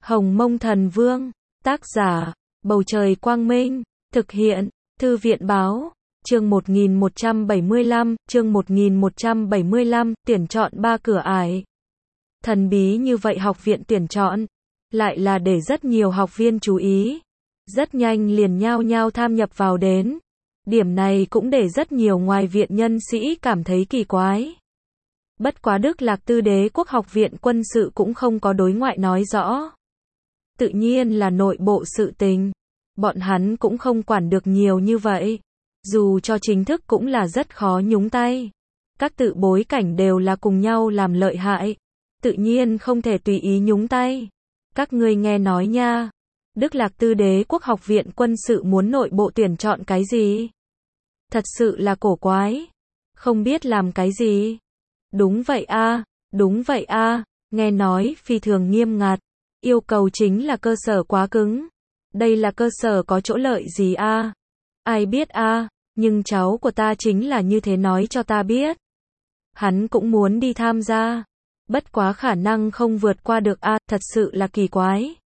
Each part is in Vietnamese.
Hồng Mông Thần Vương, tác giả, Bầu Trời Quang Minh, thực hiện, Thư viện Báo, chương 1175, chương 1175, tuyển chọn 3 cửa ải. Thần bí như vậy học viện tuyển chọn, lại là để rất nhiều học viên chú ý. Rất nhanh liền nhao nhao tham nhập vào đến. Điểm này cũng để rất nhiều ngoài viện nhân sĩ cảm thấy kỳ quái. Bất quá Đức Lạc Tư Đế quốc học viện quân sự cũng không có đối ngoại nói rõ. Tự nhiên là nội bộ sự tình. Bọn hắn cũng không quản được nhiều như vậy. Dù cho chính thức cũng là rất khó nhúng tay. Các tự bối cảnh đều là cùng nhau làm lợi hại. Tự nhiên không thể tùy ý nhúng tay. Các ngươi nghe nói nha. Đức Lạc Tư Đế quốc học viện quân sự muốn nội bộ tuyển chọn cái gì? Thật sự là cổ quái. Không biết làm cái gì? Đúng vậy a, đúng vậy a, nghe nói phi thường nghiêm ngặt. Yêu cầu chính là cơ sở quá cứng. Đây là cơ sở có chỗ lợi gì a? Ai biết a, nhưng cháu của ta chính là như thế nói cho ta biết. Hắn cũng muốn đi tham gia. Bất quá khả năng không vượt qua được a, thật sự là kỳ quái.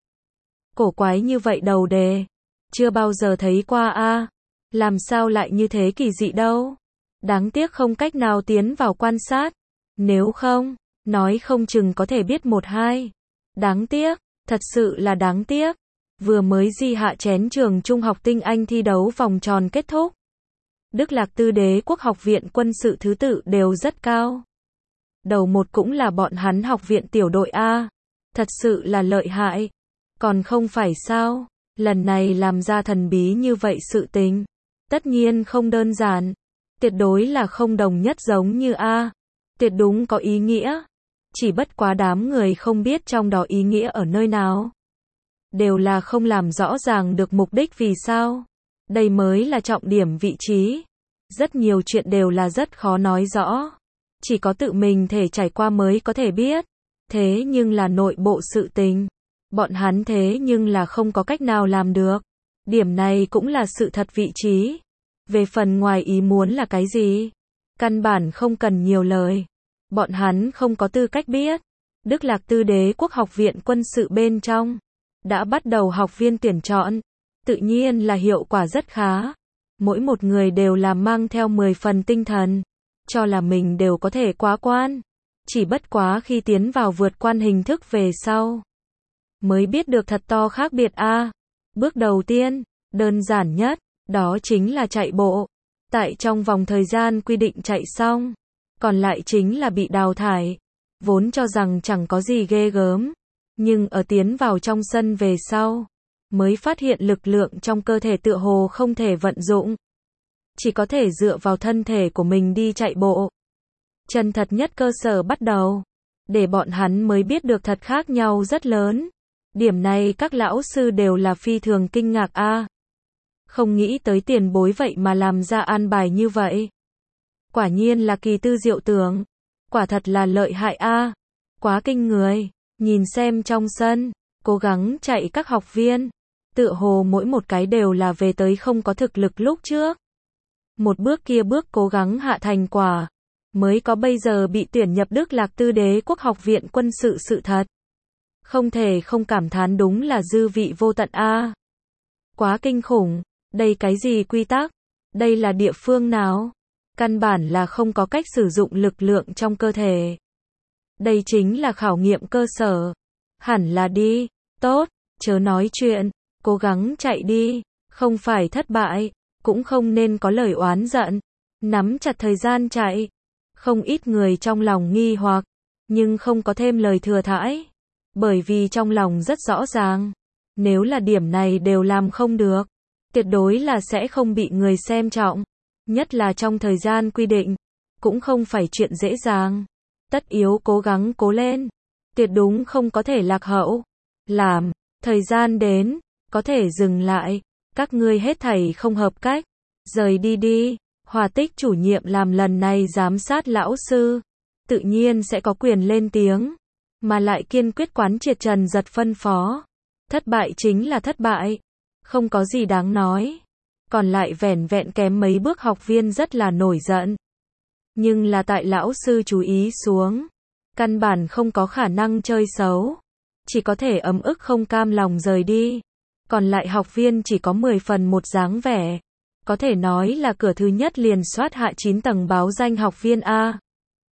Cổ quái như vậy đầu đề. Chưa bao giờ thấy qua a. Làm sao lại như thế kỳ dị đâu. Đáng tiếc không cách nào tiến vào quan sát. Nếu không, nói không chừng có thể biết một hai. Đáng tiếc, thật sự là đáng tiếc. Vừa mới di hạ chén trường trung học tinh anh thi đấu vòng tròn kết thúc. Đức Lạc Tư Đế quốc học viện quân sự thứ tự đều rất cao. Đầu một cũng là bọn hắn học viện tiểu đội A. Thật sự là lợi hại. Còn không phải sao, lần này làm ra thần bí như vậy sự tình. Tất nhiên không đơn giản. Tuyệt đối là không đồng nhất giống như A. Tuyệt đúng có ý nghĩa. Chỉ bất quá đám người không biết trong đó ý nghĩa ở nơi nào. Đều là không làm rõ ràng được mục đích vì sao. Đây mới là trọng điểm vị trí. Rất nhiều chuyện đều là rất khó nói rõ. Chỉ có tự mình thể trải qua mới có thể biết. Thế nhưng là nội bộ sự tình. Bọn hắn thế nhưng là không có cách nào làm được. Điểm này cũng là sự thật vị trí. Về phần ngoài ý muốn là cái gì? Căn bản không cần nhiều lời. Bọn hắn không có tư cách biết. Đức Lạc Tư Đế quốc học viện quân sự bên trong. Đã bắt đầu học viên tuyển chọn. Tự nhiên là hiệu quả rất khá. Mỗi một người đều là mang theo 10 phần tinh thần. Cho là mình đều có thể quá quan. Chỉ bất quá khi tiến vào vượt quan hình thức về sau. Mới biết được thật to khác biệt a. Bước đầu tiên, đơn giản nhất, đó chính là chạy bộ. Tại trong vòng thời gian quy định chạy xong. Còn lại chính là bị đào thải. Vốn cho rằng chẳng có gì ghê gớm. Nhưng ở tiến vào trong sân về sau. Mới phát hiện lực lượng trong cơ thể tựa hồ không thể vận dụng. Chỉ có thể dựa vào thân thể của mình đi chạy bộ. Chân thật nhất cơ sở bắt đầu. Để bọn hắn mới biết được thật khác nhau rất lớn. Điểm này các lão sư đều là phi thường kinh ngạc a. Không nghĩ tới tiền bối vậy mà làm ra an bài như vậy. Quả nhiên là kỳ tư diệu tưởng. Quả thật là lợi hại a. Quá kinh người. Nhìn xem trong sân, cố gắng chạy các học viên. Tựa hồ mỗi một cái đều là về tới không có thực lực lúc trước. Một bước kia bước cố gắng hạ thành quả. Mới có bây giờ bị tuyển nhập Đức Lạc Tư Đế quốc học viện quân sự sự thật. Không thể không cảm thán đúng là dư vị vô tận a. Quá kinh khủng. Đây cái gì quy tắc? Đây là địa phương nào? Căn bản là không có cách sử dụng lực lượng trong cơ thể. Đây chính là khảo nghiệm cơ sở. Hẳn là đi. Tốt, chớ nói chuyện. Cố gắng chạy đi. Không phải thất bại. Cũng không nên có lời oán giận. Nắm chặt thời gian chạy. Không ít người trong lòng nghi hoặc. Nhưng không có thêm lời thừa thãi. Bởi vì trong lòng rất rõ ràng. Nếu là điểm này đều làm không được. Tuyệt đối là sẽ không bị người xem trọng. Nhất là trong thời gian quy định. Cũng không phải chuyện dễ dàng. Tất yếu cố gắng cố lên. Tuyệt đúng không có thể lạc hậu. Làm. Thời gian đến. Có thể dừng lại. Các ngươi hết thảy không hợp cách. Rời đi đi. Hòa Tích chủ nhiệm làm lần này giám sát lão sư. Tự nhiên sẽ có quyền lên tiếng. Mà lại kiên quyết quán triệt Trần Giật phân phó. Thất bại chính là thất bại. Không có gì đáng nói. Còn lại vẻn vẹn kém mấy bước học viên rất là nổi giận. Nhưng là tại lão sư chú ý xuống. Căn bản không có khả năng chơi xấu. chỉ có thể ấm ức không cam lòng rời đi. Còn lại học viên chỉ có 10 phần một dáng vẻ. Có thể nói là cửa thứ nhất liền soát hạ 9 tầng báo danh học viên A.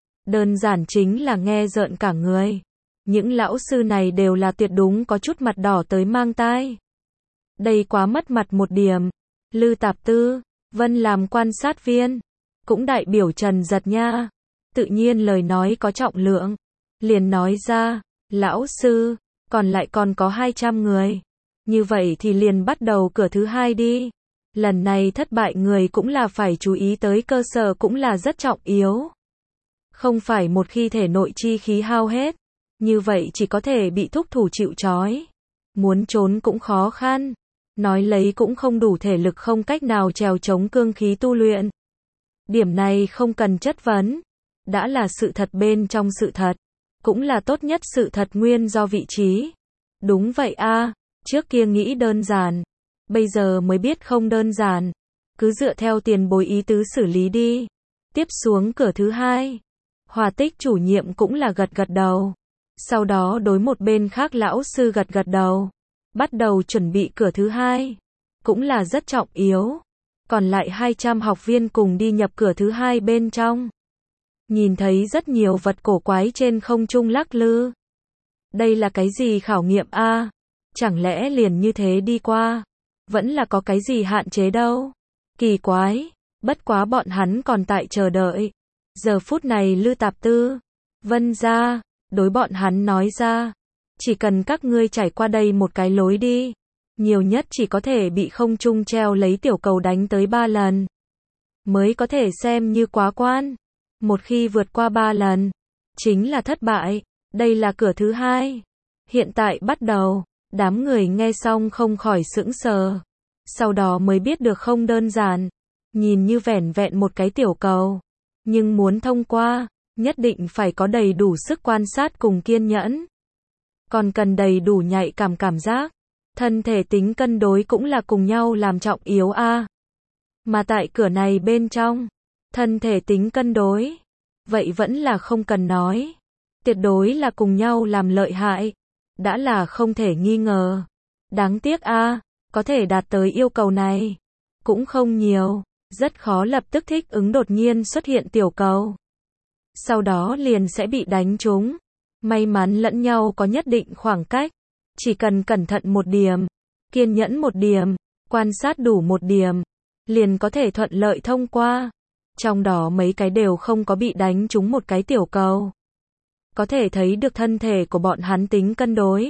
Đơn giản chính là nghe rợn cả người. Những lão sư này đều là tuyệt đúng có chút mặt đỏ tới mang tai. Đây quá mất mặt một điểm. Lư Tạp Tư, Vân làm quan sát viên, cũng đại biểu Trần Giật nha. Tự nhiên lời nói có trọng lượng. Liền nói ra, lão sư, còn lại còn có 200 người. Như vậy thì liền bắt đầu cửa thứ hai đi. Lần này thất bại người cũng là phải chú ý tới cơ sở cũng là rất trọng yếu. Không phải một khi thể nội chi khí hao hết, như vậy chỉ có thể bị thúc thủ chịu trói. Muốn trốn cũng khó khăn. Nói lấy cũng không đủ thể lực không cách nào trèo chống cương khí tu luyện. Điểm này không cần chất vấn. Đã là sự thật bên trong sự thật. Cũng là tốt nhất sự thật nguyên do vị trí. Đúng vậy a, trước kia nghĩ đơn giản. Bây giờ mới biết không đơn giản. Cứ dựa theo tiền bối ý tứ xử lý đi. Tiếp xuống cửa thứ hai. Hòa Tích chủ nhiệm cũng là gật gật đầu. Sau đó đối một bên khác lão sư gật gật đầu. Bắt đầu chuẩn bị cửa thứ hai. Cũng là rất trọng yếu. Còn lại 200 học viên cùng đi nhập cửa thứ hai bên trong. Nhìn thấy rất nhiều vật cổ quái trên không trung lắc lư. Đây là cái gì khảo nghiệm a? Chẳng lẽ liền như thế đi qua? Vẫn là có cái gì hạn chế đâu? Kỳ quái. Bất quá bọn hắn còn tại chờ đợi. Giờ phút này Lư Tạp Tư, Vân ra, đối bọn hắn nói ra. Chỉ cần các ngươi trải qua đây một cái lối đi. Nhiều nhất chỉ có thể bị không trung treo lấy tiểu cầu đánh tới 3 lần. Mới có thể xem như quá quan. Một khi vượt qua 3 lần, chính là thất bại. Đây là cửa thứ hai. Hiện tại bắt đầu. Đám người nghe xong không khỏi sững sờ. Sau đó mới biết được không đơn giản. Nhìn như vẻn vẹn một cái tiểu cầu. Nhưng muốn thông qua, nhất định phải có đầy đủ sức quan sát cùng kiên nhẫn. Còn cần đầy đủ nhạy cảm giác. Thân thể tính cân đối cũng là cùng nhau làm trọng yếu a. Mà tại cửa này bên trong, thân thể tính cân đối, vậy vẫn là không cần nói. Tuyệt đối là cùng nhau làm lợi hại. Đã là không thể nghi ngờ. Đáng tiếc a, có thể đạt tới yêu cầu này. Cũng không nhiều. Rất khó lập tức thích ứng đột nhiên xuất hiện tiểu cầu. Sau đó liền sẽ bị đánh trúng. May mắn lẫn nhau có nhất định khoảng cách. Chỉ cần cẩn thận một điểm, kiên nhẫn một điểm, quan sát đủ một điểm, liền có thể thuận lợi thông qua. Trong đó mấy cái đều không có bị đánh trúng một cái tiểu cầu. Có thể thấy được thân thể của bọn hắn tính cân đối.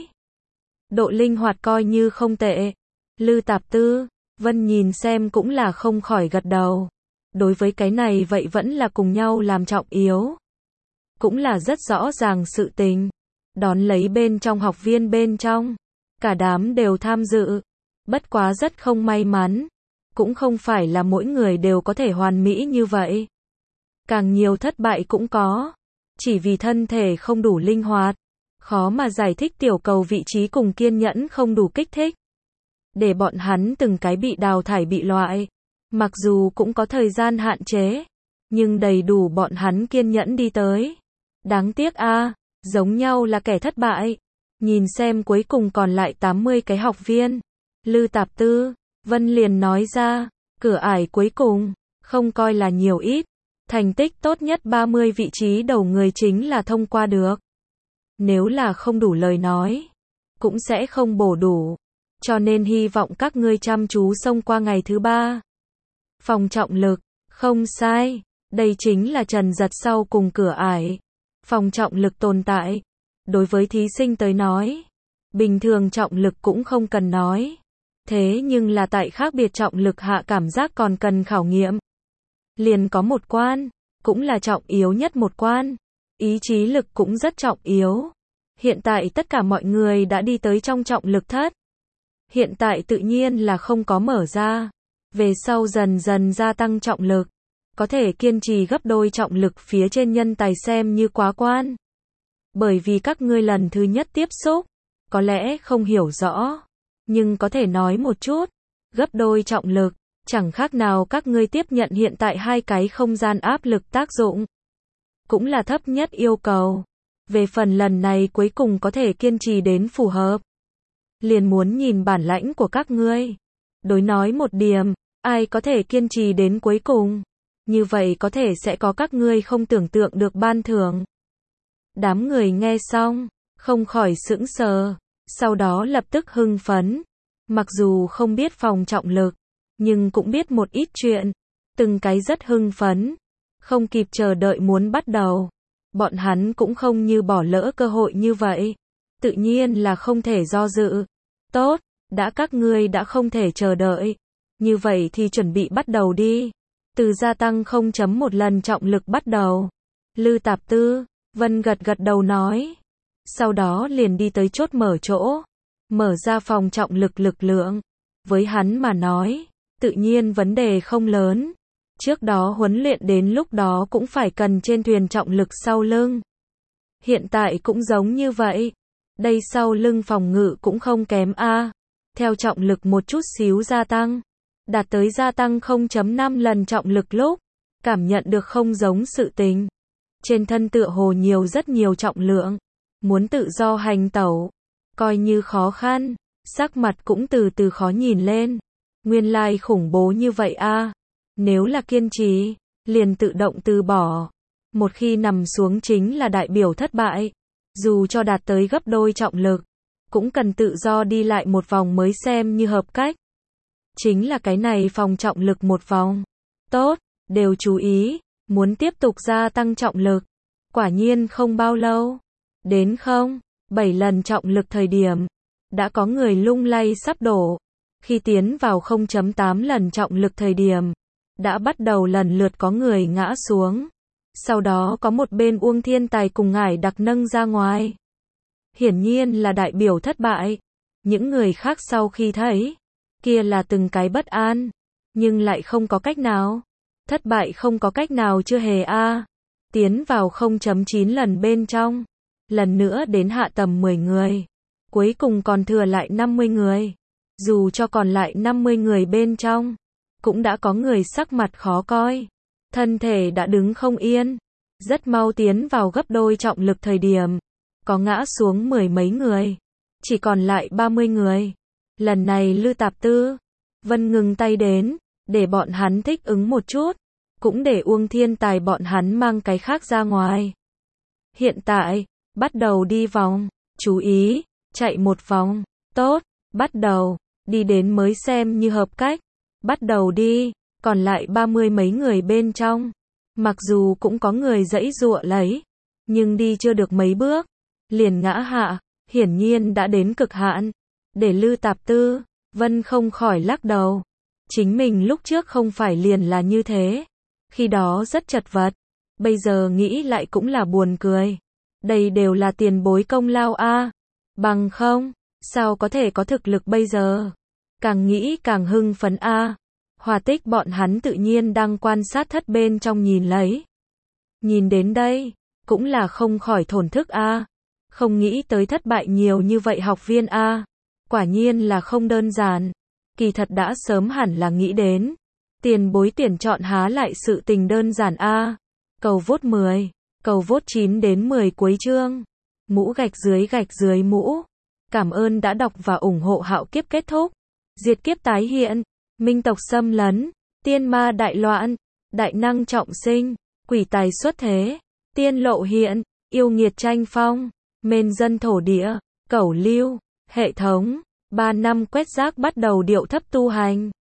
Độ linh hoạt coi như không tệ. Lư Tạp Tư, Vân nhìn xem cũng là không khỏi gật đầu. Đối với cái này vậy vẫn là cùng nhau làm trọng yếu. Cũng là rất rõ ràng sự tình. Đón lấy bên trong học viên bên trong. Cả đám đều tham dự. Bất quá rất không may mắn. Cũng không phải là mỗi người đều có thể hoàn mỹ như vậy. Càng nhiều thất bại cũng có. Chỉ vì thân thể không đủ linh hoạt. Khó mà giải thích tiểu cầu vị trí cùng kiên nhẫn không đủ kích thích. Để bọn hắn từng cái bị đào thải bị loại. Mặc dù cũng có thời gian hạn chế. Nhưng đầy đủ bọn hắn kiên nhẫn đi tới. Đáng tiếc a, giống nhau là kẻ thất bại. Nhìn xem cuối cùng còn lại 80 cái học viên. Lư Tạp Tư, Vân liền nói ra. Cửa ải cuối cùng, không coi là nhiều ít. Thành tích tốt nhất 30 vị trí đầu người chính là thông qua được. Nếu là không đủ lời nói, cũng sẽ không bổ đủ. Cho nên hy vọng các ngươi chăm chú xông qua ngày thứ 3. Phòng trọng lực, không sai. Đây chính là Trần Giật sau cùng cửa ải. Phòng trọng lực tồn tại. Đối với thí sinh tới nói, bình thường trọng lực cũng không cần nói. Thế nhưng là tại khác biệt trọng lực hạ cảm giác còn cần khảo nghiệm. Liền có một quan, cũng là trọng yếu nhất một quan. Ý chí lực cũng rất trọng yếu. Hiện tại tất cả mọi người đã đi tới trong trọng lực thất. Hiện tại tự nhiên là không có mở ra. Về sau dần dần gia tăng trọng lực. Có thể kiên trì gấp đôi trọng lực phía trên nhân tài xem như quá quan. Bởi vì các ngươi lần thứ nhất tiếp xúc, có lẽ không hiểu rõ. Nhưng có thể nói một chút. Gấp đôi trọng lực, chẳng khác nào các ngươi tiếp nhận hiện tại 2 cái không gian áp lực tác dụng. Cũng là thấp nhất yêu cầu. Về phần lần này cuối cùng có thể kiên trì đến phù hợp. Liền muốn nhìn bản lãnh của các ngươi. Đối nói một điểm, ai có thể kiên trì đến cuối cùng. Như vậy có thể sẽ có các ngươi không tưởng tượng được ban thưởng. Đám người nghe xong, không khỏi sững sờ, sau đó lập tức hưng phấn. Mặc dù không biết phòng trọng lực, nhưng cũng biết một ít chuyện, từng cái rất hưng phấn, không kịp chờ đợi muốn bắt đầu. Bọn hắn cũng không như bỏ lỡ cơ hội như vậy, tự nhiên là không thể do dự. Tốt, đã các ngươi đã không thể chờ đợi, như vậy thì chuẩn bị bắt đầu đi. Từ gia tăng 0.1 lần trọng lực bắt đầu. Lư Tạp Tư, Vân gật gật đầu nói. Sau đó liền đi tới chốt mở chỗ, mở ra phòng trọng lực lực lượng. Với hắn mà nói, tự nhiên vấn đề không lớn. Trước đó huấn luyện đến lúc đó cũng phải cần trên thuyền trọng lực sau lưng. Hiện tại cũng giống như vậy. Đây sau lưng phòng ngự cũng không kém a. Theo trọng lực một chút xíu gia tăng, đạt tới gia tăng 0.5 lần trọng lực lúc, cảm nhận được không giống sự tình. Trên thân tựa hồ nhiều rất nhiều trọng lượng, muốn tự do hành tẩu, coi như khó khăn, sắc mặt cũng từ từ khó nhìn lên. Nguyên lai khủng bố như vậy a. Nếu là kiên trì, liền tự động từ bỏ. Một khi nằm xuống chính là đại biểu thất bại. Dù cho đạt tới gấp đôi trọng lực, cũng cần tự do đi lại một vòng mới xem như hợp cách. Chính là cái này phòng trọng lực một vòng. Tốt, đều chú ý, muốn tiếp tục gia tăng trọng lực. Quả nhiên không bao lâu. Đến 7 lần trọng lực thời điểm, đã có người lung lay sắp đổ. Khi tiến vào 0.8 lần trọng lực thời điểm, đã bắt đầu lần lượt có người ngã xuống. Sau đó có một bên Uông Thiên Tài cùng Ngải Đặc nâng ra ngoài. Hiển nhiên là đại biểu thất bại. Những người khác sau khi thấy, kia là từng cái bất an, nhưng lại không có cách nào. Thất bại không có cách nào chưa hề a. Tiến vào 0.9 lần bên trong, lần nữa đến hạ tầm 10 người. Cuối cùng còn thừa lại 50 người. Dù cho còn lại 50 người bên trong, cũng đã có người sắc mặt khó coi. Thân thể đã đứng không yên. Rất mau tiến vào gấp đôi trọng lực thời điểm. Có ngã xuống 10 mấy người. Chỉ còn lại 30 người. Lần này Lư Tạp Tư, Vân ngừng tay đến, để bọn hắn thích ứng một chút. Cũng để Uông Thiên Tài bọn hắn mang cái khác ra ngoài. Hiện tại, bắt đầu đi vòng. Chú ý, chạy một vòng. Tốt, bắt đầu. Đi đến mới xem như hợp cách. Bắt đầu đi. Còn lại 30 mấy người bên trong. Mặc dù cũng có người giãy giụa lấy, nhưng đi chưa được mấy bước, liền ngã hạ, hiển nhiên đã đến cực hạn. Để Lư Tạp Tư, Vân không khỏi lắc đầu. Chính mình lúc trước không phải liền là như thế. Khi đó rất chật vật. Bây giờ nghĩ lại cũng là buồn cười. Đây đều là tiền bối công lao a. Bằng không, sao có thể có thực lực bây giờ. Càng nghĩ càng hưng phấn a. Hòa Tích bọn hắn tự nhiên đang quan sát thất bên trong nhìn lấy. Nhìn đến đây, cũng là không khỏi thổn thức a. Không nghĩ tới thất bại nhiều như vậy học viên a. Quả nhiên là không đơn giản. Kỳ thật đã sớm hẳn là nghĩ đến. Tiền bối tuyển chọn há lại sự tình đơn giản a. Cầu vote 10, cầu vote 9 đến 10 cuối chương. Mũ gạch dưới mũ. Cảm ơn đã đọc và ủng hộ Hạo Kiếp kết thúc. Diệt kiếp tái hiện. Minh tộc xâm lấn, tiên ma đại loạn, đại năng trọng sinh, quỷ tài xuất thế, tiên lộ hiện, yêu nghiệt tranh phong, mên dân thổ địa, cẩu lưu, hệ thống, 3 năm quét rác bắt đầu điệu thấp tu hành.